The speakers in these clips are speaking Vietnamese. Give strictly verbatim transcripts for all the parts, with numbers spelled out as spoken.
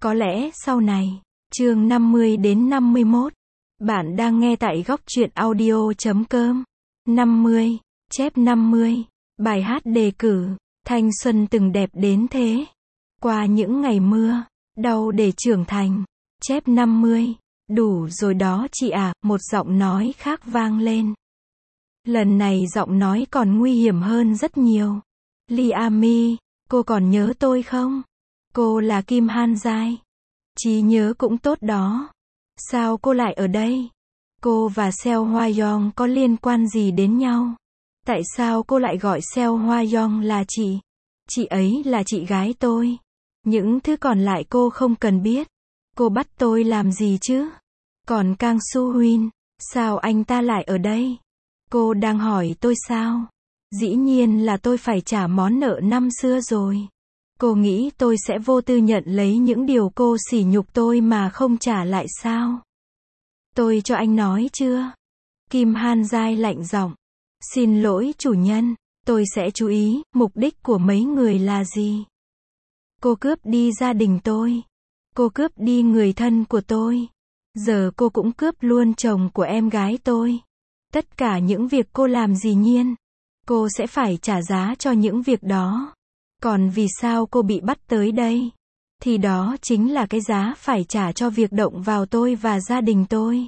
Có lẽ sau này. Chương năm mươi đến năm mươi mốt. Bạn đang nghe tại góc truyện audio chấm com. năm mươi. Chép năm mươi. Bài hát đề cử. Thanh xuân từng đẹp đến thế. Qua những ngày mưa. Đau để trưởng thành. Chép năm mươi. Đủ rồi đó chị à, một giọng nói khác vang lên. Lần này giọng nói còn nguy hiểm hơn rất nhiều. Liami, cô còn nhớ tôi không? Cô là Kim Han Jae. Trí nhớ cũng tốt đó. Sao cô lại ở đây? Cô và Seo Hwa Young có liên quan gì đến nhau? Tại sao cô lại gọi Seo Hwa Young là chị? Chị ấy là chị gái tôi. Những thứ còn lại cô không cần biết. Cô bắt tôi làm gì chứ? Còn Kang Soo Hyun, sao anh ta lại ở đây? Cô đang hỏi tôi sao? Dĩ nhiên là tôi phải trả món nợ năm xưa rồi. Cô nghĩ tôi sẽ vô tư nhận lấy những điều cô sỉ nhục tôi mà không trả lại sao? Tôi cho anh nói chưa? Kim Han Jae lạnh giọng. Xin lỗi chủ nhân, tôi sẽ chú ý, mục đích của mấy người là gì? Cô cướp đi gia đình tôi. Cô cướp đi người thân của tôi. Giờ cô cũng cướp luôn chồng của em gái tôi. Tất cả những việc cô làm dĩ nhiên, cô sẽ phải trả giá cho những việc đó. Còn vì sao cô bị bắt tới đây? Thì đó chính là cái giá phải trả cho việc động vào tôi và gia đình tôi.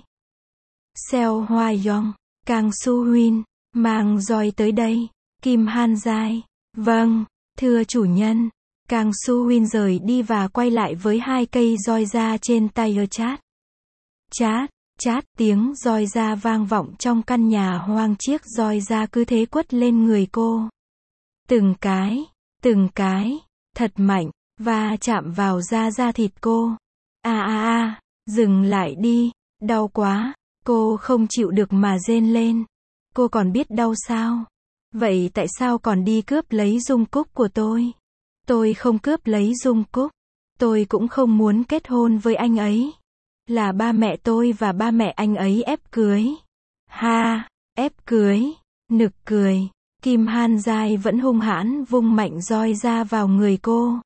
Seo Hwa Young, Kang Soo Hyun, mang roi tới đây. Kim Han Jae. Vâng, thưa chủ nhân. Kang Soo Hyun rời đi và quay lại với hai cây roi da trên tay chát. Chát, chát, tiếng roi da vang vọng trong căn nhà hoang, chiếc roi da cứ thế quất lên người cô. Từng cái, từng cái, thật mạnh, và chạm vào da da thịt cô. A a a, dừng lại đi, đau quá, cô không chịu được mà rên lên. Cô còn biết đau sao? Vậy tại sao còn đi cướp lấy Dung Cúc của tôi? Tôi không cướp lấy Dung Cúc. Tôi cũng không muốn kết hôn với anh ấy. Là ba mẹ tôi và ba mẹ anh ấy ép cưới. Ha, ép cưới, nực cười. Kim Han Jae vẫn hung hãn vung mạnh roi ra vào người cô.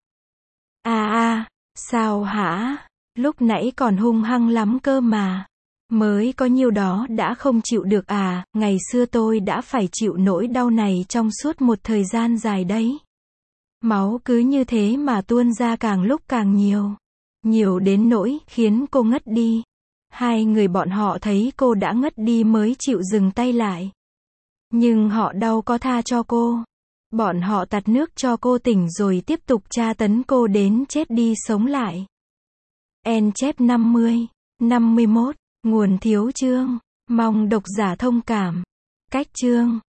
À à, sao hả? Lúc nãy còn hung hăng lắm cơ mà. Mới có nhiêu đó đã không chịu được à? Ngày xưa tôi đã phải chịu nỗi đau này trong suốt một thời gian dài đấy. Máu cứ như thế mà tuôn ra càng lúc càng nhiều. Nhiều đến nỗi khiến cô ngất đi. Hai người bọn họ thấy cô đã ngất đi mới chịu dừng tay lại. Nhưng họ đâu có tha cho cô. Bọn họ tạt nước cho cô tỉnh rồi tiếp tục tra tấn cô đến chết đi sống lại. En chép năm mươi, năm mươi mốt, nguồn thiếu chương. Mong độc giả thông cảm. Cách chương.